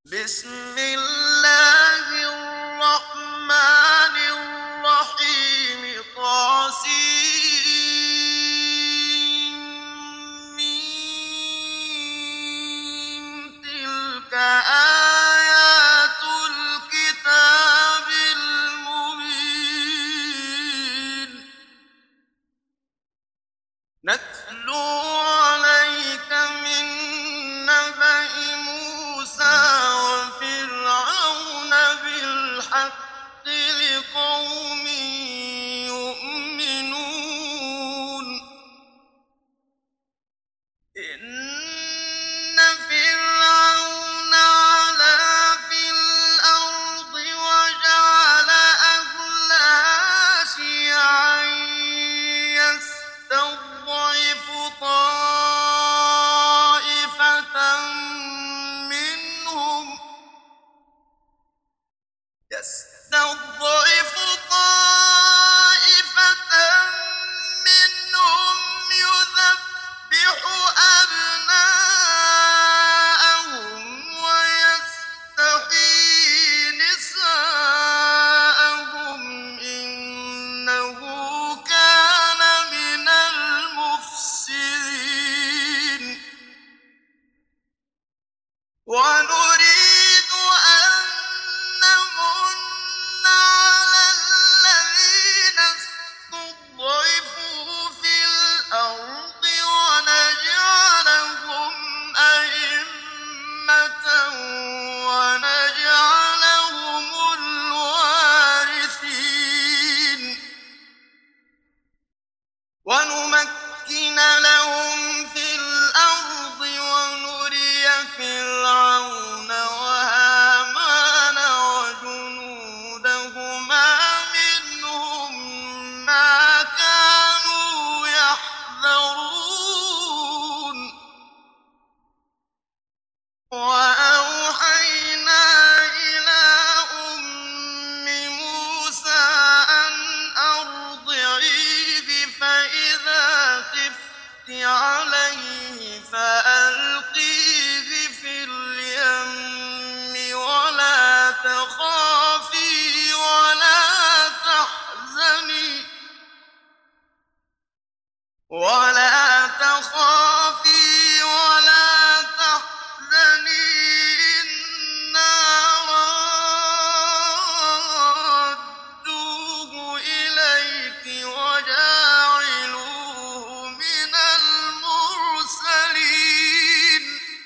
بسم الله الرحمن الرحيم تلك آيات الكتاب المبين نتلو عليك من نبأ موسى وفرعون بالحق لقوم يؤمنون إن فرعون علا في الأرض وجعل أهلها شيعا يستضعف طائفة منهم يذبح أبناءهم ويستحيي نساءهم إنه كان من المفسدين ونريد أن نمن على الذين استضعفوا في الأرض ونجعلهم أئمة ونجعلهم الوارثين ونمكن لهم في الأرض ونري فرعون وهامان وجنودهما منهم ما كانوا يحذرون وأوحينا إلى أم موسى أن أرضعيه فإذا خفت عليه فألقيه في اليم ولا تخافي ولا تحزني إنا رادوه إليك وجاعلوه من المرسلين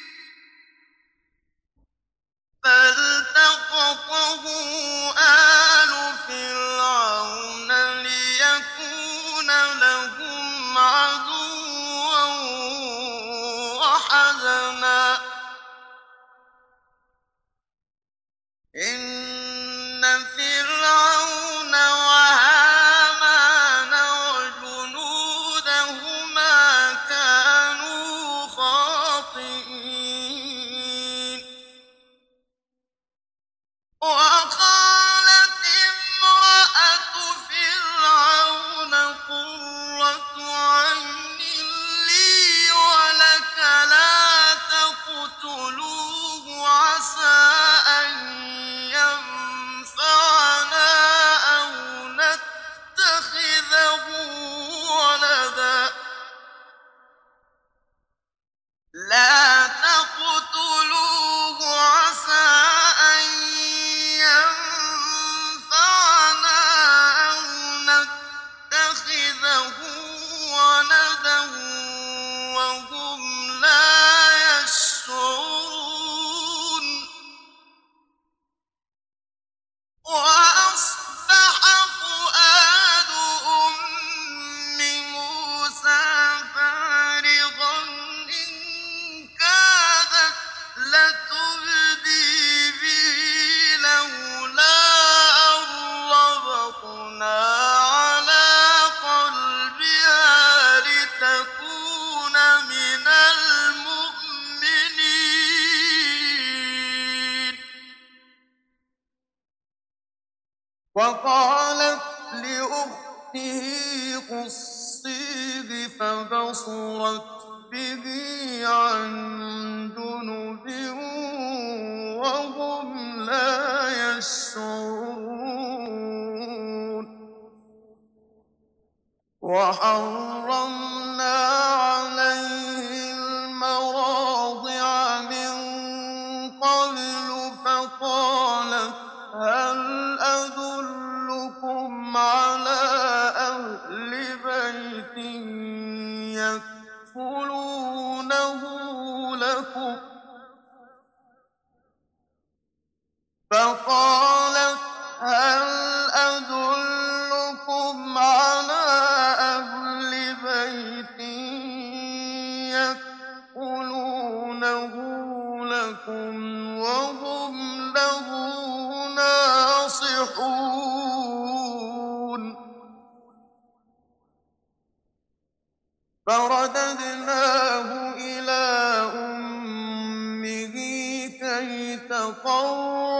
فالتقطه آل فرعون ليكون لهم عدوا وحزنا إن فرعون وهامان وجنودهما كانوا خاطئين وقالت امرأة فرعون قرة عين لي ولك لا تقتلوه عسى أن ينفعنا أو نتخذه ولدا لا تقتلوه عسى أن ينفعنا أو نتخذه ولدا وهم لا يشعرون وأصبح فؤاد أم موسى فارغا إن كادت لتبدي به لولا أن ربطنا على قلبها لتكون من المؤمنين وقالت لأخته قصيه فبصرت به عن جنب وهم لا يشعرون وحرمنا عليه المراضع من قبل فقالت هل أدلكم على أهل بيت يكفلونه لكم فقالت هل أدلكم على أهل بيت يكفلونه لكم وهم له ناصحون فرددناه إلى أمه كي تقر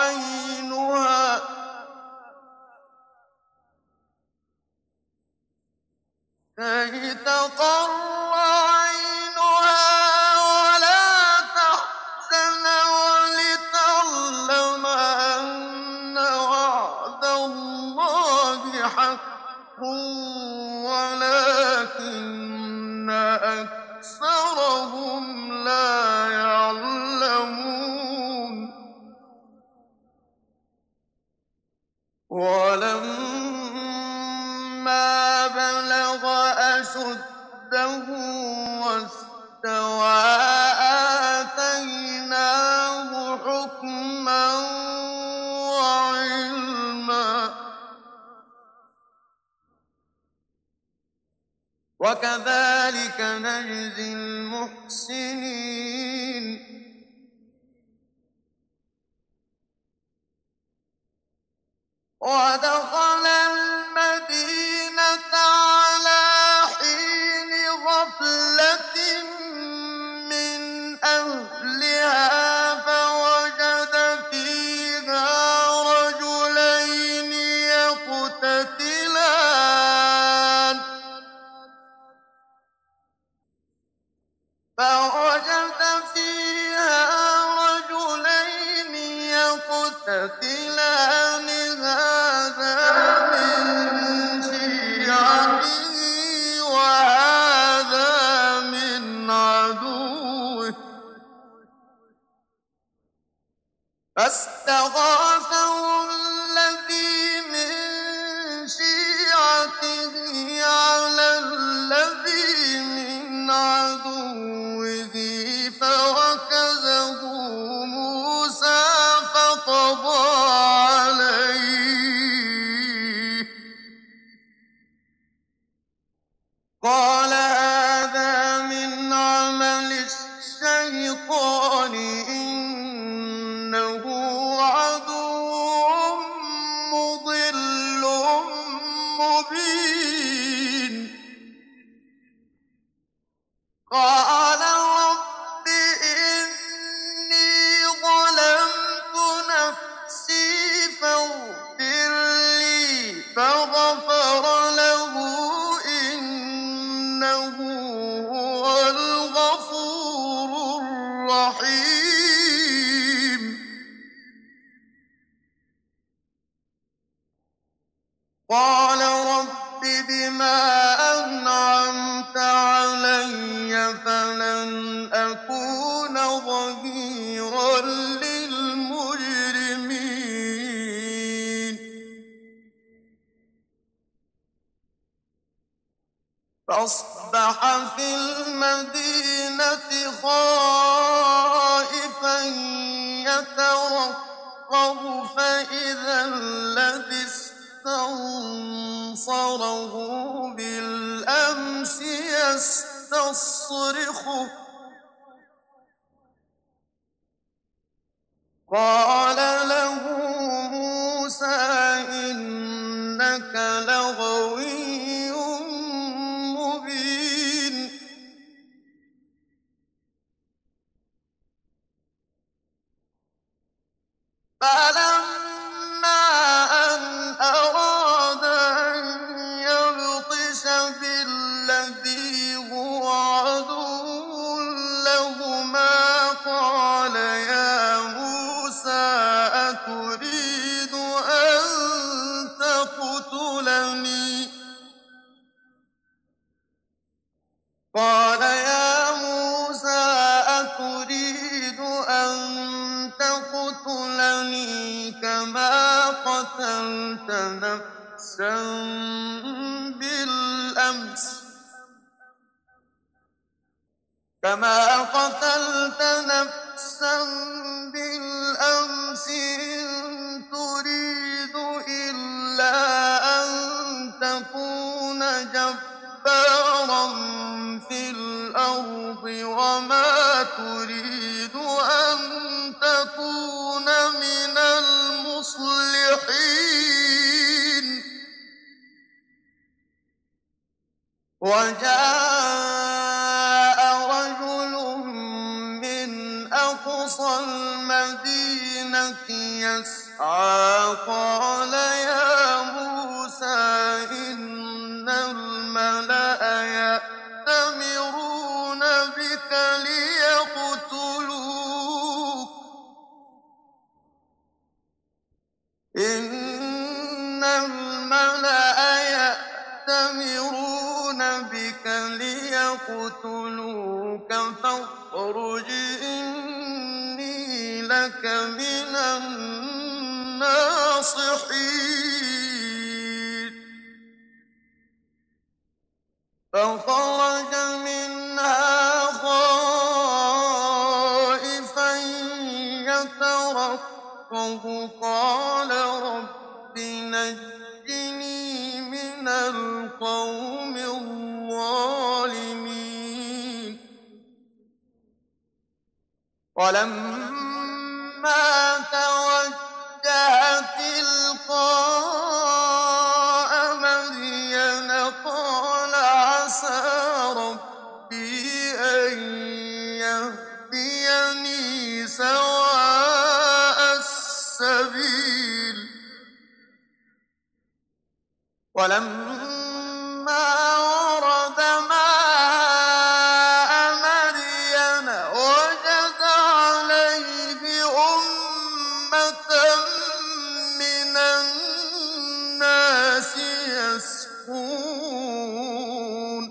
عينها ولا تحزن ولتعلم أن وعد الله حق ولكن أكثرهم لا يعلمون ولما بلغ أشده واستوى آتيناه حكما وعلما وكذلك نجزي المحسنين ودخل المدينة على حين غفلة من أهلها فوجد فيها رجلين يقتتلان هذا من شيعته وهذا من عدوه فاستغاثه الذي من شيعته على الذي من عدوه فوكزه موسى فقضى عليه قال هذا من عمل الشيطان إنه عدو مضل مبين قال رب إني ظلمت نفسي فاغفر لي فغفر له إنه هو الغفور الرحيم قال رب بما أنعمت علي فلن أكون ظهيرا للمجرمين فأصبح في المدينة خائفا يترقب فإذا الذي استنصره بالأمس يستصرخه قال له موسى إنك لغوي مبين فلما أن أراد أن يبطش بالذي هو عدو لهما قال يا موسى تقتلني كما قتلت نفسا بالأمس إن تريد إلا أن تكون جبارا في الأرض وما تريد أن تكون من المصلحين وجاء رجل من أقصى المدينة يسعى قال يا موسى إن الملأ يأتمرون بك ليقتلوك فاخرج إني لك من الناصحين فخرج منها خائفا يترقب قال رب نجني من القوم الظالمين ولما توجه تلقاء مدين قال عسى ربي أن يهديني سواء السبيل ولما ورد ماء مدين وجد عليه أمة من الناس يسقون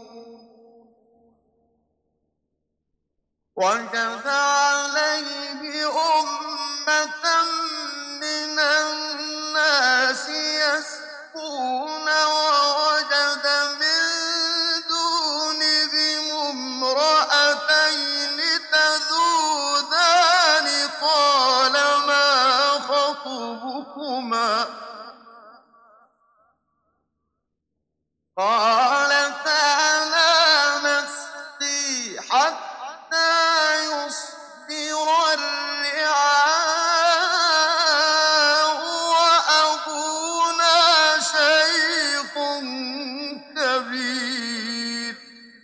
ووجد من دونهم امرأتين تذودان قال ما خطبكما قالتا لا نسقي حتى يصدر الرعاء وأبونا شيخ كبير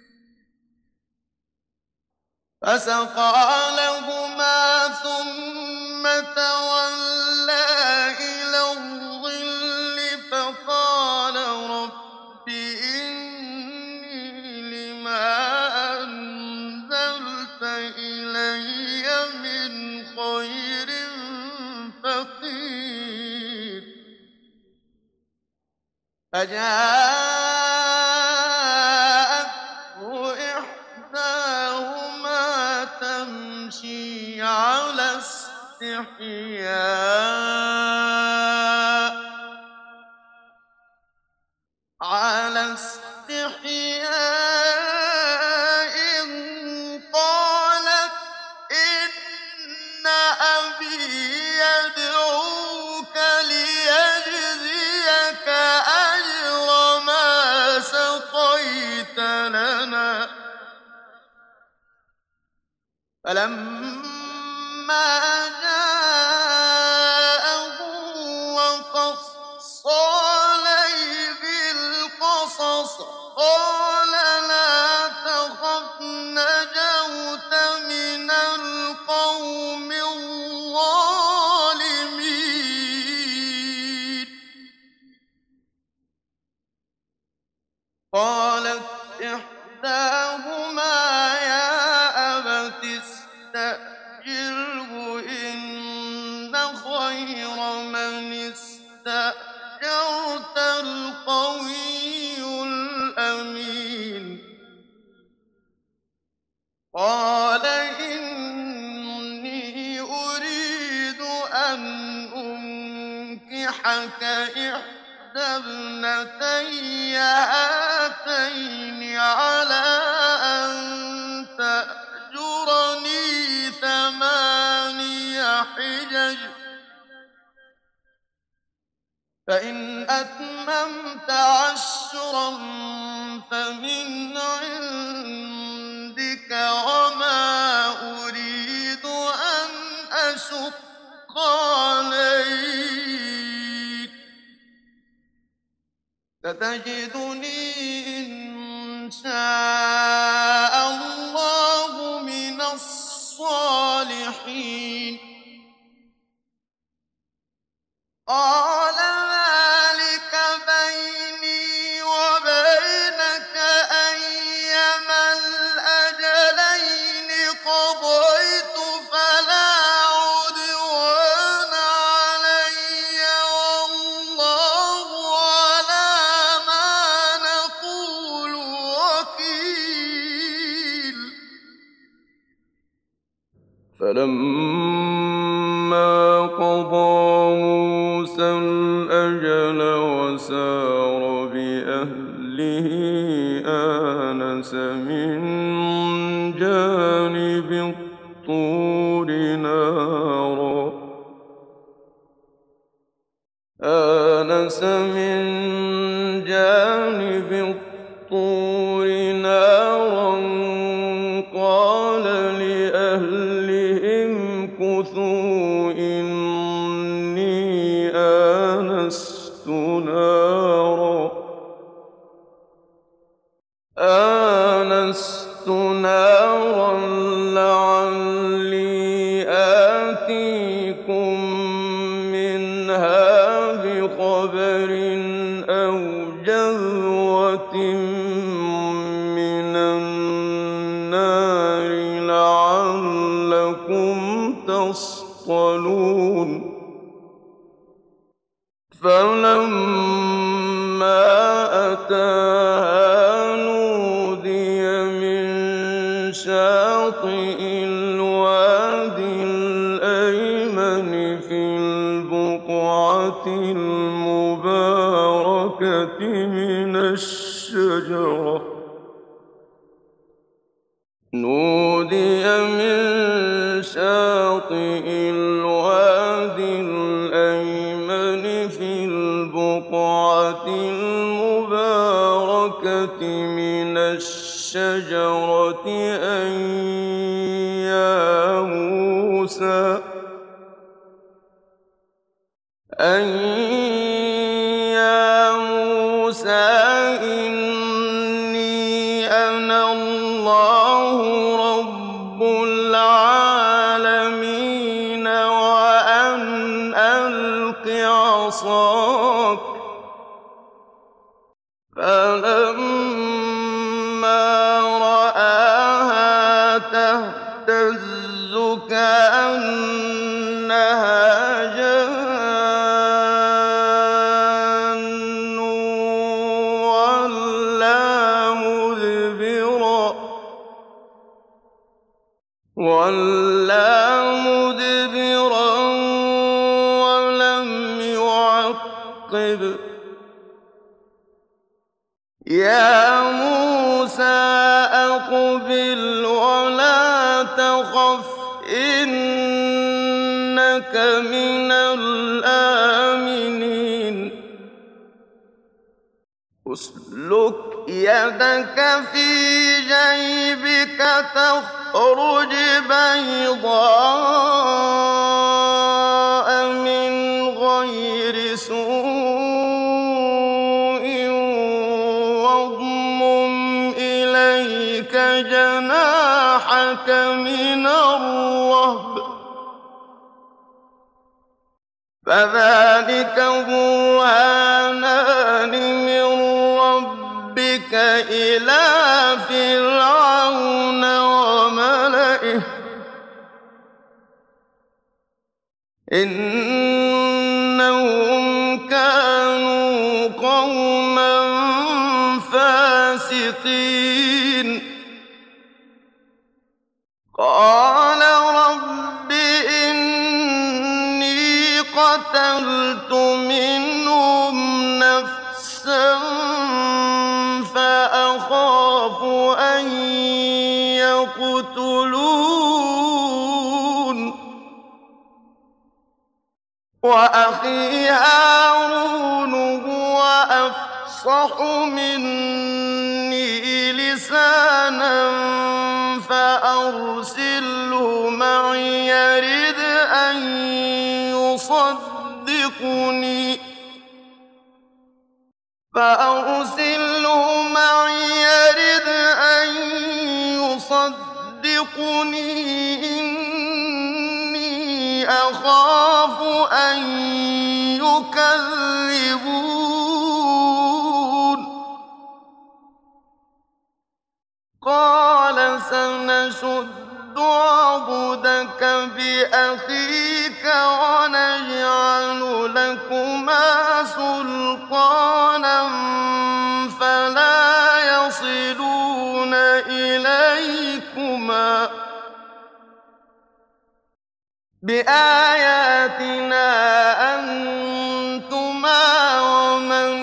فسقى لهما ثم تولى إلى الظل فقال رب إني لما أنزلت إلي من خير فقير فجاءته إحداهما تمشي على استحياء قالت إن أبي يدعوك ليجزيك أجر ما سقيت لنا فلما جاءه وقص عليه القصص قال لا تخف نجوت من القوم الظالمين قالت إحداهما يا أبت استأجره إن خير من استأجرت القوي الأمين قال إني أريد أن أنكحك إحدى ابنتي هاتين على أن تأجرني 8 حجج فإن أتممت 10 فمن عندك وما أريد أن أشق عليك ستجدني إن شاء الله من الصالحين قال ذلك بيني وبينك أيما الأجلين قضيت فلا عدوان علي والله على ما نقول وكيل فلما قضى موسى الأجل وسار بأهله آنس من جانب الطور نارا قال لأهلهم امكثوا إني آنست نارا لعلي آتيكم منها بخبر أو جذوة من النار لعلكم تصطلون فلما أتاها نودي من شاطئ الوادي الأيمن في البقعة المباركة من الشجرة أن يا موسى إني أنا الله رب العالمين وأن ألق عصاك فلما رآها تهتز كأنها جان وَلَّىٰ مُدْبِرًا وَلَمْ يُعَقِّبْ ۚ يَا مُوسَىٰ أَقْبِلْ وَلَا تَخَفْ إِنَّكَ مِنَ الْآمِنِينَ اسْلُكْ يَدَكَ فِي جَيْبِكَ تَخْرُجْ بَيْضَاءَ مِنْ غَيْرِ سُوءٍ وَاضْمُمْ إِلَيْكَ جَنَاحَكَ مِنَ الرَّهْبِ ۖ فَذَٰلِكَ بُرْهَانَانِ مِن رَّبِّكَ إِلَىٰ فِرْعَوْنَ وَمَلَئِهِ إِنَّهُمْ كَانُوا قَوْمًا فَاسِقِينَ قَالَ رَبِّ إِنِّي قتلت منهم نفسا فأخاف أن يقتلون وأخي هارون هو أفصح مني لسانا فأرسله معي يرد أن يصدقني إني أخاف أن يكذبون قال سنشد عضدك بأخيك ونجعل لكما سلطانا فلا يصلون إليكما بآياتنا أنتما ومن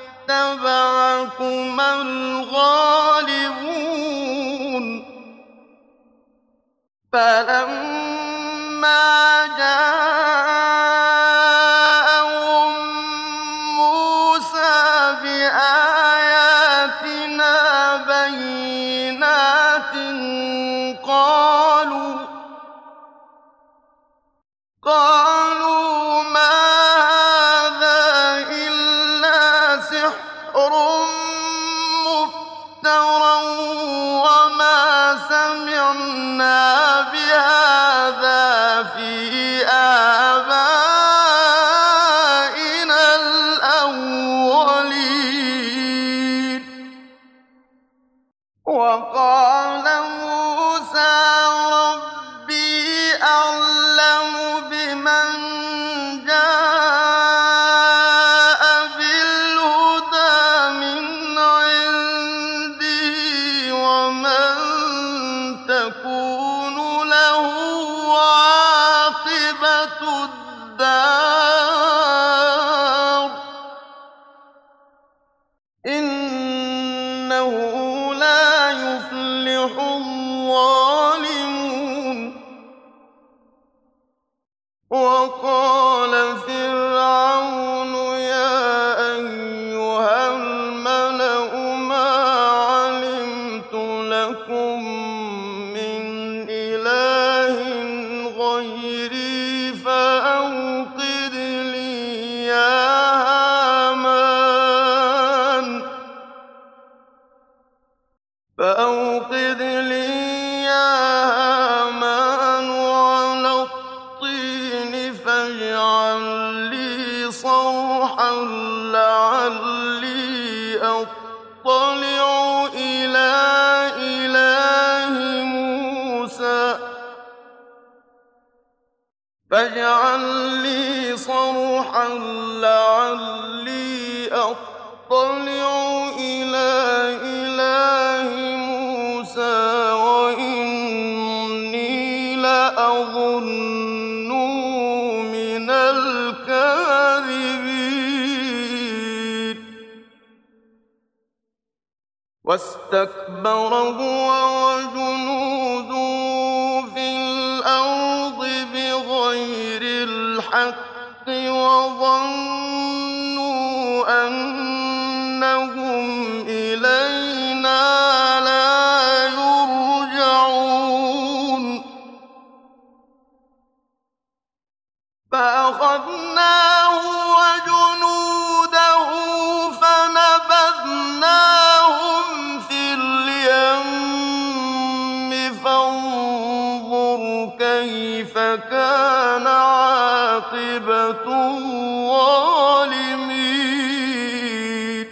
اتبعكما الغالبون فلما جاءهم موسى بآياتنا بينات قالوا ما هذا إلا سحر مفترى وما سمعنا بهذا في آبائنا الأولين وقال موسى ربي أعلم بمن جاء بالهدى من عنده ومن تكون له عاقبة الدار إنه لا يفلح الظالمون وقال فرعون يا أيها الملأ ما علمت لكم من إله غيري فأوقد لي يا هامان على الطين فاجعل لي صرحا لعلي أطلع إلى إله موسى وإني لأظنه من الكاذبين واستكبر هو وجنوده في الأرض بغير الحق وظنوا أنهم إلينا لا يرجعون فأخذناه وجنوده فنبذناهم في اليم فانظر كيف كان عاقبة الظالمين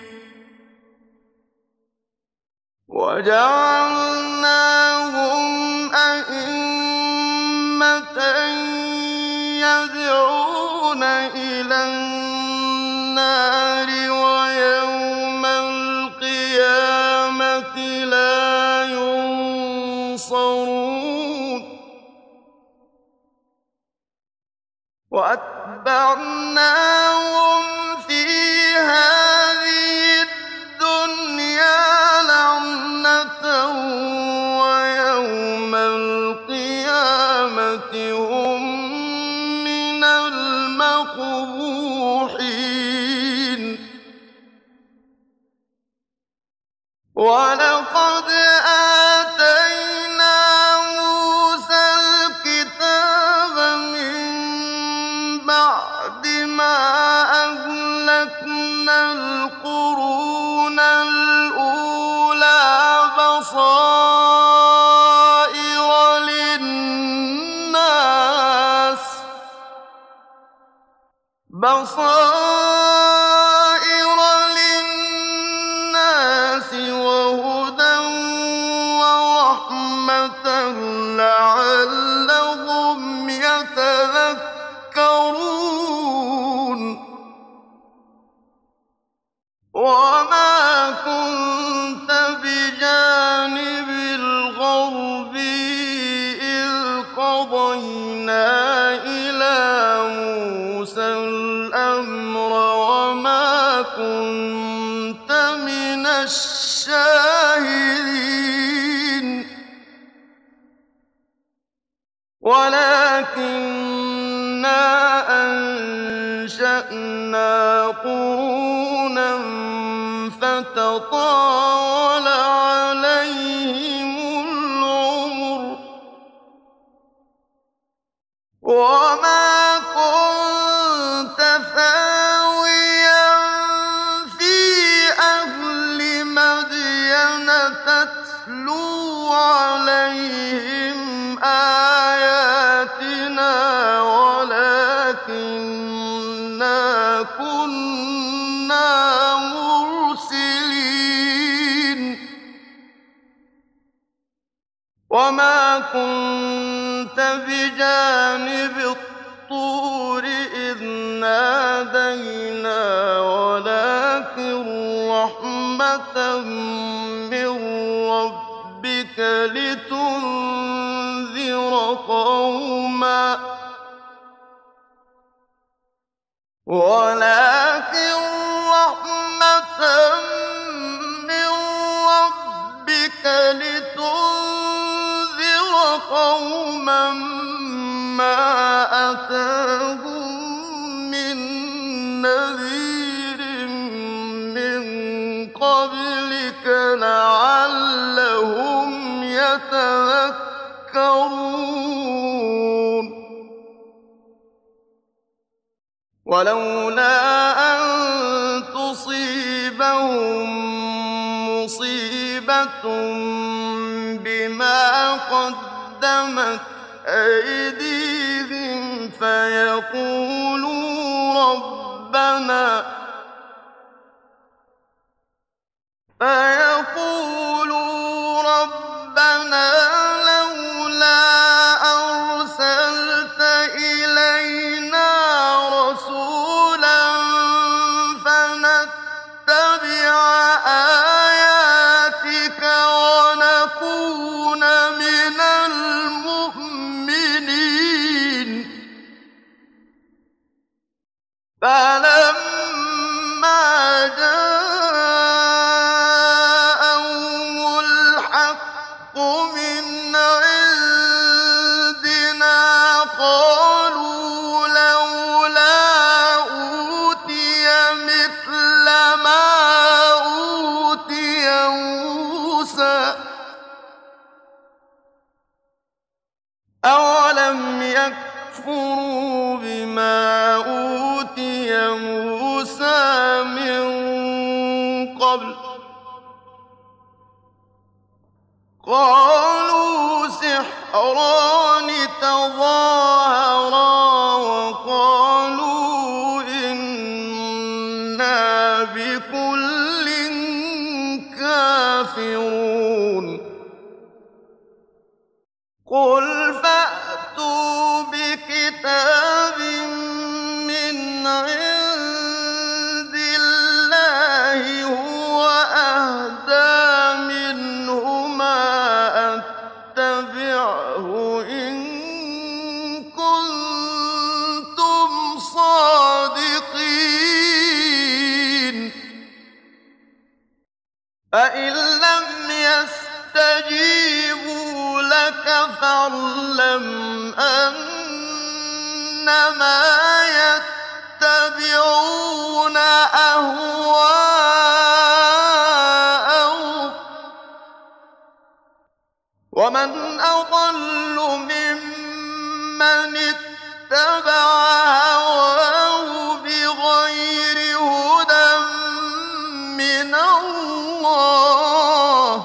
وجعلناهم أئمة يدعون إلى النار ويوم القيامة لا ينصرون وَأَتْبَعْنَاهُمْ فِي هَٰذِهِ الدُّنْيَا لَعْنَةً وَيَوْمَ الْقِيَامَةِ هُم مِّنَ الْمَقْبُوحِينَ وَلَقَدْ آتَيْنَا مُوسَى الْكِتَابَ مِن بَعْدِ مَا أَهْلَكْنَا الْقُرُونَ الْأُولَىٰ بَصَائِرَ لِلنَّاسِ وَهُدًى وَرَحْمَةً لَّعَلَّهُمْ يَتَذَكَّرُونَ وَمَا كُنتَ بِجَانِبِ الْغَرْبِيِّ إِذْ قَضَيْنَا إِلَىٰ مُوسَى الْأَمْرَ وَمَا كُنتَ مِنَ الشَّاهِدِينَ وَلَٰكِنَّا أَنشَأْنَا قُرُونًا فَتَطَاوَلَ عَلَيْهِمُ الْعُمُرُ وَمَا كُنتَ ثَاوِيًا فِي أَهْلِ مَدْيَنَ تَتْلُو عَلَيْهِمْ آيَاتِنَا وَلَٰكِنَّا كُنَّا مُرْسِلِينَ وَمَا كُنتَ بِجَانِبِ الطُّورِ إِذْ نَادَيْنَا وَلَٰكِن رَّحْمَةً مِّن رَّبِّكَ لِتُنذِرَ قَوْمًا مَّا أَتَاهُم مِّن نَّذِيرٍ مِّن قَبْلِكَ لَعَلَّهُمْ يَتَذَكَّرُونَ وَلَوْلَا أَن تُصِيبَهُم مُّصِيبَةٌ بِمَا قَدَّمَتْ أَيْدِيهِمْ فَيَقُولُوا رَبَّنَا لَوْلَا أَرْسَلْتَ إِلَيْنَا رَسُولًا فَنَتَّبِعَ آيَاتِكَ وَنَكُونَ مِنَ الْمُؤْمِنِينَ فَلَمَّا جَاءَهُمُ الْحَقُّ مِنْ عِندِنَا قَالُوا لَوْلَا أُوتِيَ مِثْلَ مَا أُوتِيَ مُوسَىٰ ۚ أَوَلَمْ يَكْفُرُوا بِمَا أُوتِيَ مُوسَىٰ مِن قَبْلُ ۖ قَالُوا سِحْرَانِ تَظَاهَرَا وَقَالُوا إِنَّا بِكُلٍّ كَافِرُونَ قُلْ فَأْتُوا بِكِتَابٍ مِّنْ عِندِ اللَّهِ هُوَ أَهْدَىٰ مِنْهُمَا أَتَّبِعْهُ إِن كُنتُمْ فإن لم يستجيبوا لك فاعلم أنما يتبعون أهواءهم ومن أضل ممن اتبع هواه بغير هدى من الله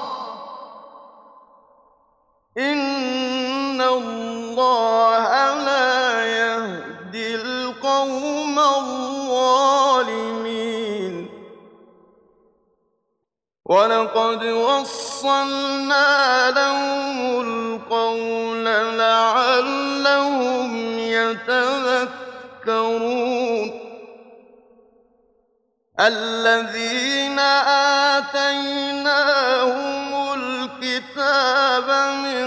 إن الله لا يهدي القوم الظالمين ولقد وصلنا لهم القول لعلهم يتذكرون الذين آتيناهم الكتاب من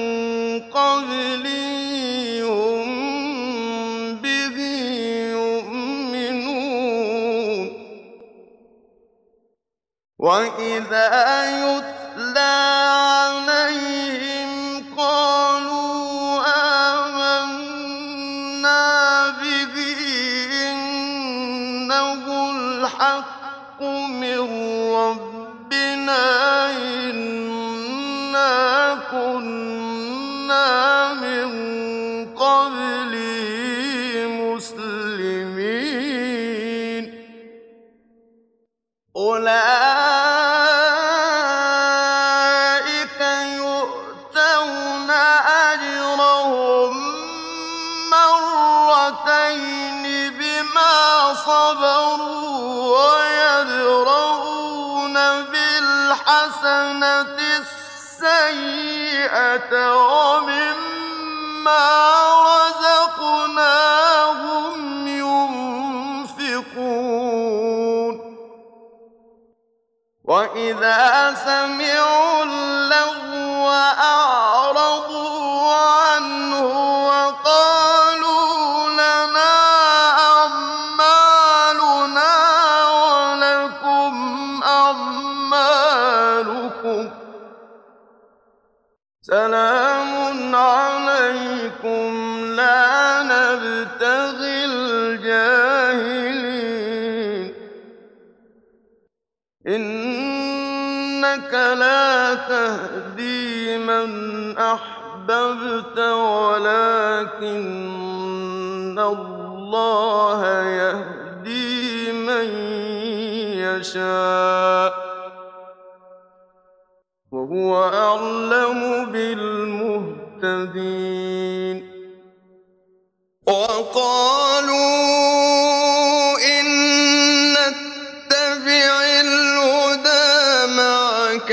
قبله هم به يؤمنون وإذا يتلى عليهم قالوا آمنا به إنه الحق من ربنا إنا كنا من قبله مسلمين أولئك يؤتون أجرهم مرتين بما صبروا ويدرؤون بالحسنة السيئة ومما رزقناهم ينفقون وإذا سمعوا اللغو أعرضوا عنه وقالوا لنا أعمالنا ولكم أعمالكم سلام عليكم لا نبتغي الجاهلين إنك لا تهدي من أحببت ولكن الله يهدي من يشاء وهو أعلم بالمهتدين وقالوا إن نتبع الهدى معك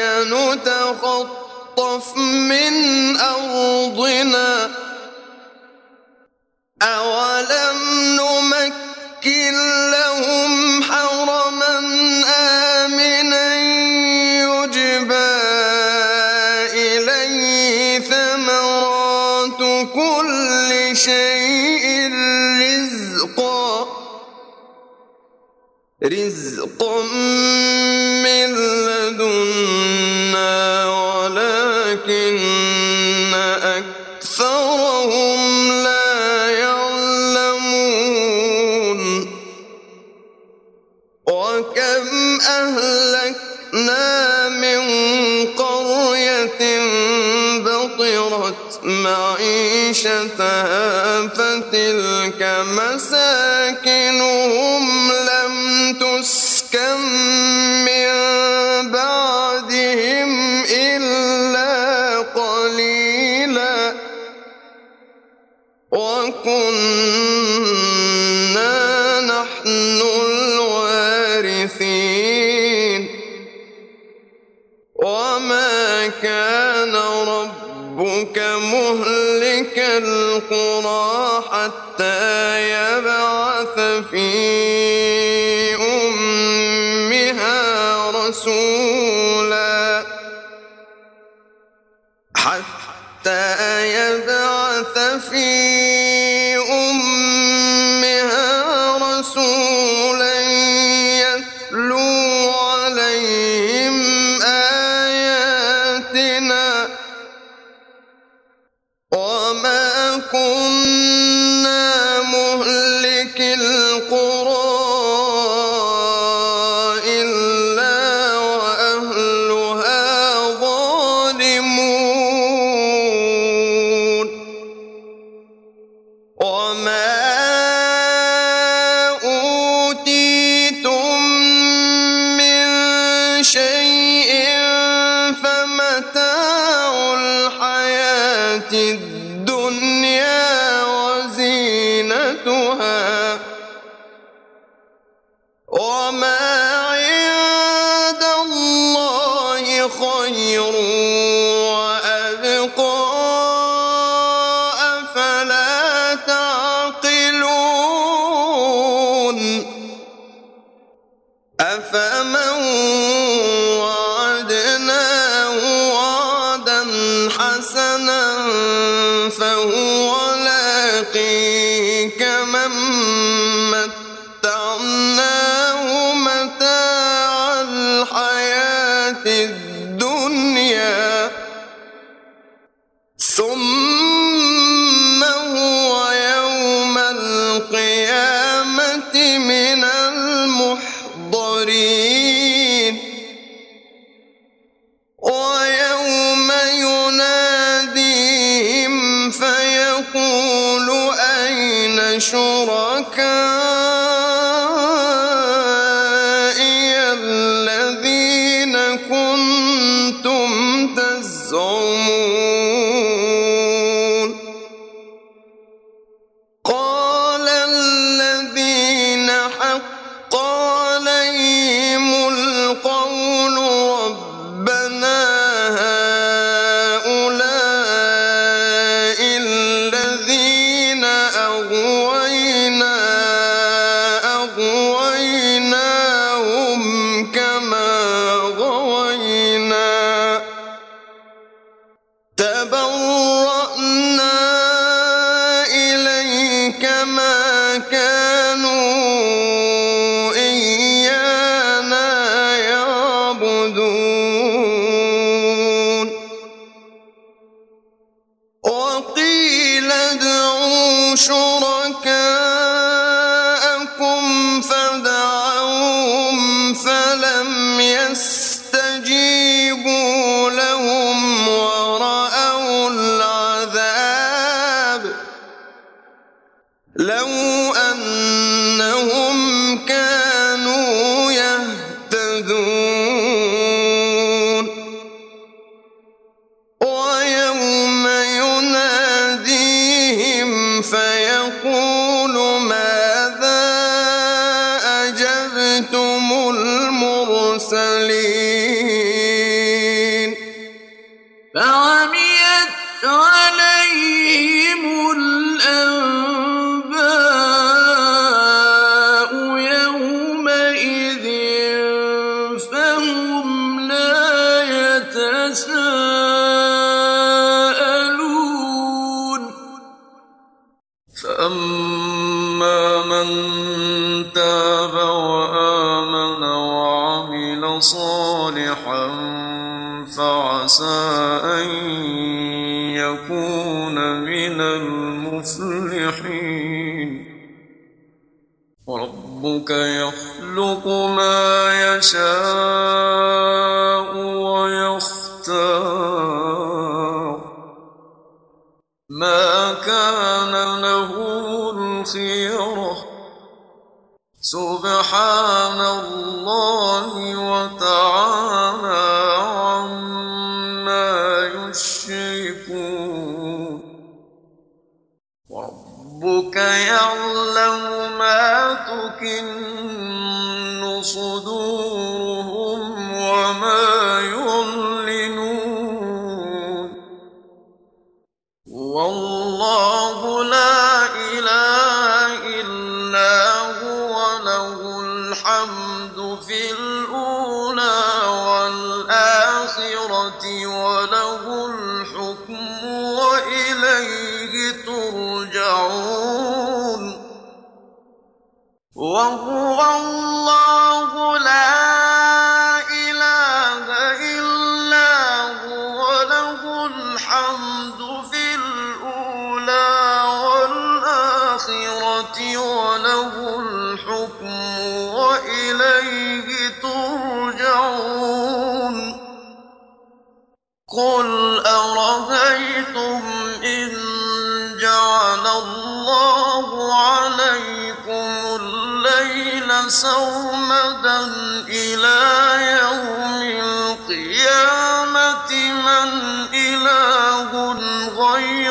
نتخطف من أرضنا أولم نمكن لهم حرما آمنا يجبى إليه ثمرات كل شيء رزقا من لدنا ولكن أكثرهم لا يعلمون وكم أهلكنا من قرية بطرت معيشتها فتلك مساكنهم لم تسكن من بعدهم إلا قليلا وكنا نحن الوارثين وما كان ربك مهلك القرى حتى يبعث في أمها رسولا يتلو عليهم الدنيا وزينتها وما عند الله خير وأبقى أفلا تعقلون أفمن وعدناه وعدا حسنا فهو لاقيه كمن متعناه متاع الحياة الدنيا ثم هو يوم القيامة من المحضرين ويوم يناديهم فيقول أين شركائي الذين كنتم تزعمون قال الذين حق عليهم القول ربنا هؤلاء الذين أغويناهم كما غوينا تبرأنا إليك ما كانوا إيانا يعبدون وقيل ادعوا شركاءكم فدعوهم فلم يستجيبوا لهم ورأوا العذاب لو أنهم كانوا يهتدون ويوم يناديهم فيقول ماذا أجبتم المرسلين فعميت عليهم الأنباء يومئذ فهم لا يتساءلون فأما من تاب وآمن وعمل صالحا فعسى أن يكون من المفلحين وربك يخلق ما يشاء ويختار ما كان له الخيرة سبحان الله وتعالى عما يشركون وربك يعلم ما تكن صدورهم وما يعلنون والله لا إله إلا هو له الحمد في الأولى والآخرة وله الحكم وإليه ترجعون وهو الله لا إله إلا هو له الحمد في الأولى والآخرة وله الحكم وإليه ترجعون قل أرأيتم إن جعل الله عليكم الليل سرمدا إلى يوم القيامة من إله غير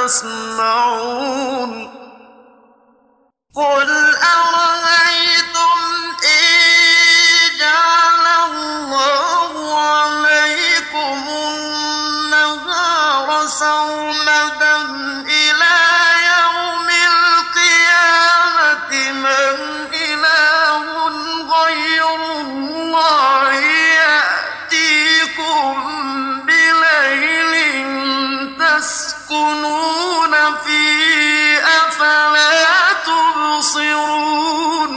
تسمعون قل أرأيتم إن جعل الله عليكم النهار سرمدا إلى يوم القيامة من إله غير الله يأتيكم بليل تسكنون فيه أفلا تبصرون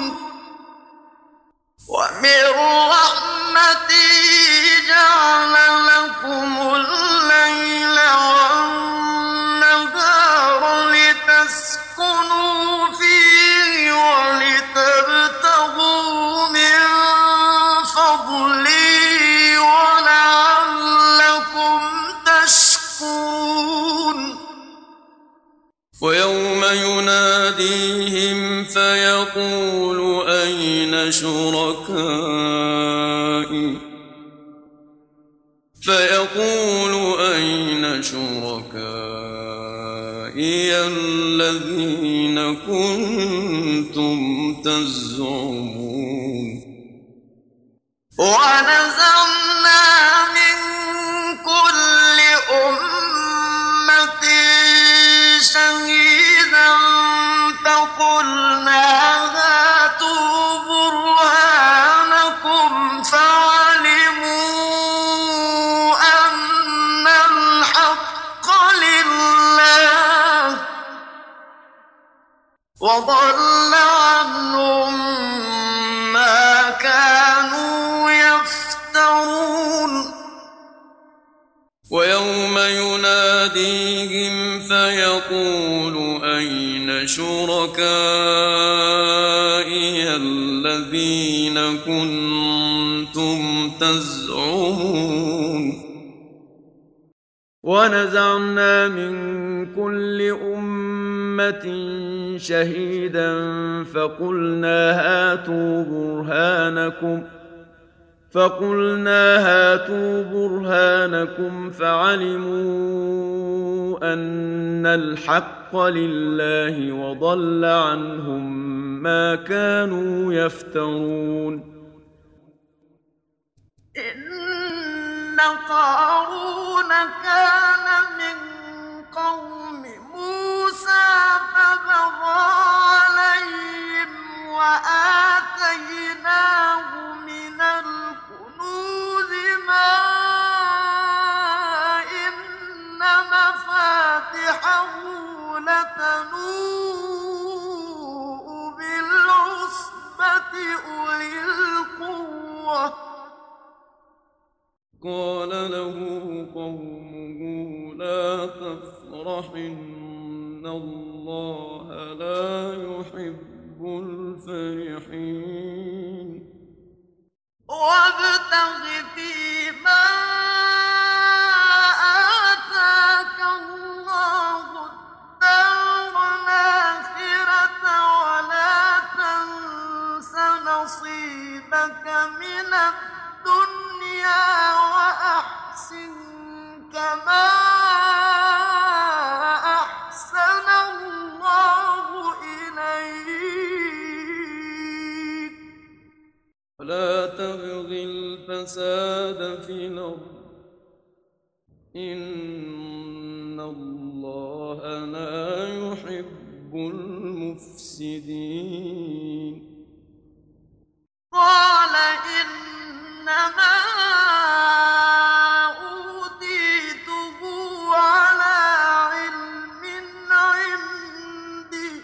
ومن رحمته جعل لكم الليل والنهار لتسكنوا فيه ولتبتغوا من فضله ولعلكم تشكرون ويوم يناديهم فيقول أين شركائي الذين كنتم تزعمون ونزعنا من كل أمة شهيدا فقلنا هاتوا برهانكم فعلموا أن الحق لله وضل عنهم ما كانوا يفترون ويوم يناديهم فيقول أين شركائي الذين كنتم تزعمون ونزعنا من كل أمة شهيدا فقلنا هاتوا برهانكم فعلموا أن الحق لله وضل عنهم ما كانوا يفترون إن قارون كان من قوم موسى فبغى عليهم وآتيناه من الكنوز ما إن مفاتحه لتنوء بالعصبة أولي القوة قال له قومه لا تفرح إن الله لا يحب الفرحين وابتغ فيما آتاك الله الدار الآخرة ولا تنس نصيبك من الدنيا وأحسن كما أحسن الله إليك ولا تبغ الفساد في الأرض إن الله لا يحب المفسدين قال إنما أوتيته على علم عندي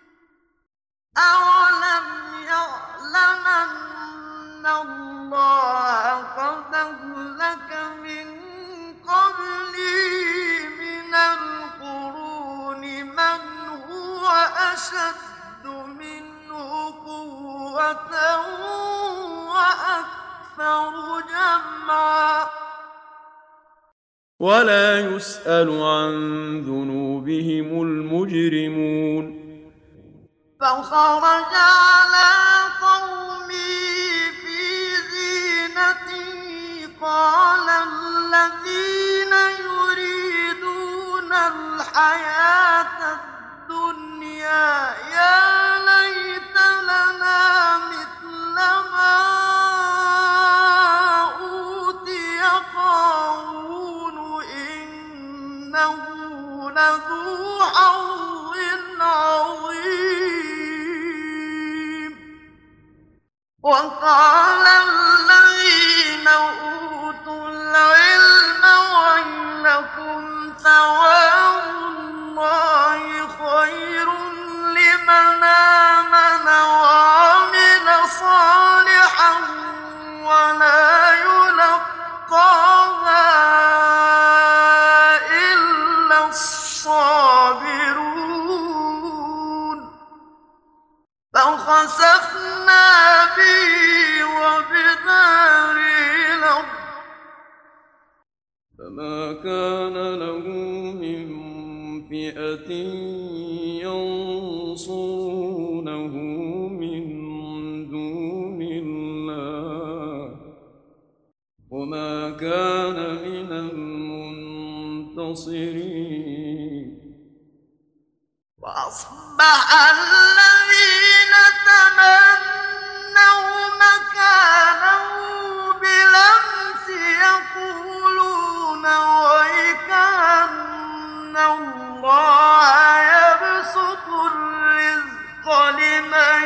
أولم يعلم أن الله قد أهلك من قبلي من القرون من هو أشد منه قوة وأكثر جمعا ولا يسأل عن ذنوبهم المجرمون فخرج على قومه في زينته قال الذين يريدون الحياة الحياة الدنيا يا ليت لنا مثل ما أوتي قارون إنه لذو حظ عظيم وقال الذين أوتوا العلم ويلكم ثواب الله خير لمن آمن وعمل صالحا ولا يلقاها إلا الصابرون فخسفنا به وبداره الأرض فما كان له من فئة ينصرونه من دون الله وما كان من المنتصرين وأصبح الذين تمنوا مكانه بالأمس يقولون ويك أن الله يبسط الرزق لمن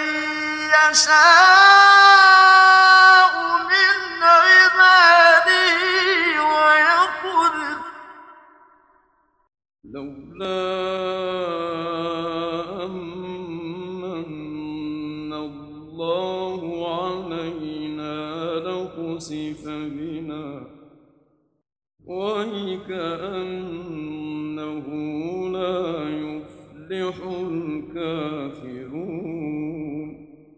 يشاء من عباده ويقدر لولا أمن الله علينا لخسف بنا وكأنه لا يفلح الكافرون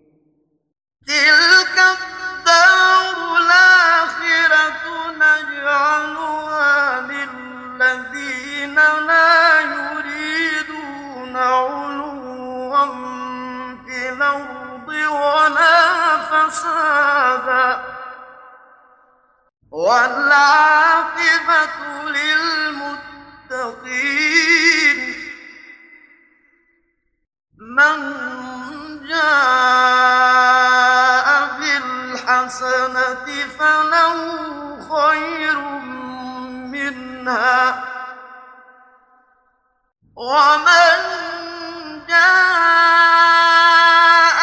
تلك الدار الآخرة نجعلها للذين لا يريدون علوا في الأرض ولا فسادا والعاقبة للمتقين من جاء بالحسنة فله خير منها ومن جاء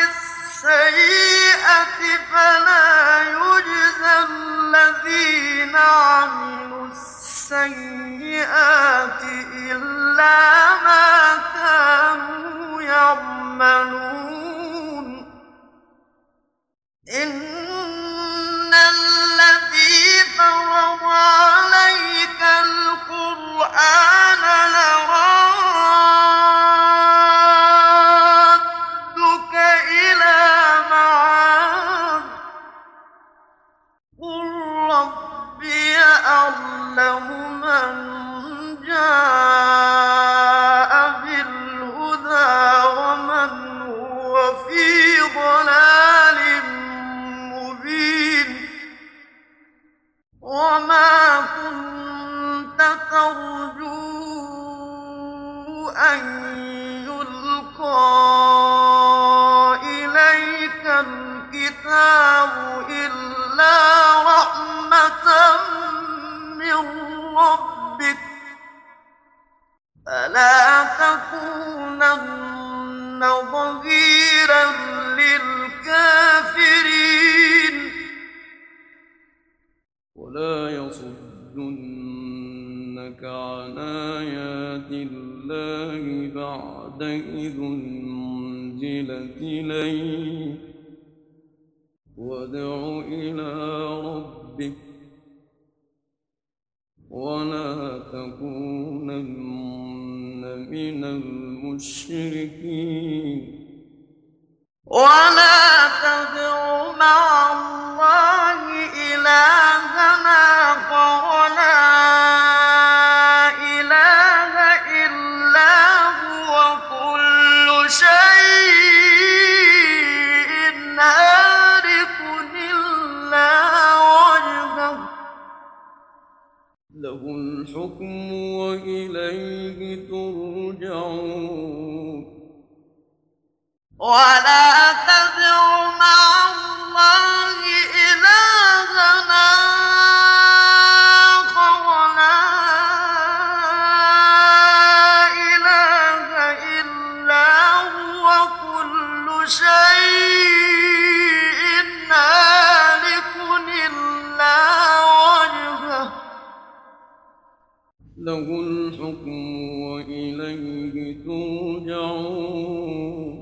بالسيئة فلا يجزى الذين عملوا السيئات إلا ما كانوا يعملون إن الذي فرض عليك القرآن لرادك إلى معاد قل ربي أعلم من جاء بالهدى ومن هو في ضلال مبين وما كنت ترجو أن يلقى إليك الكتاب إلا رحمة من ربك فلا تكونن ظهيرا للكافرين ولا يصدنك عن آيات الله بعد إذ أنزلت إليك وادع إلى ربك ولا تكونن من المشركين ولا تدع مع الله إلهنا ولا إله إلا هو كل شيء هالك إلا وجهه له الحكم وإليه ترجعون ولا تدع مع الله إلها آخر لا إله إلا هو كل شيء هالك إلا وجهه له الحكم وإليه ترجعون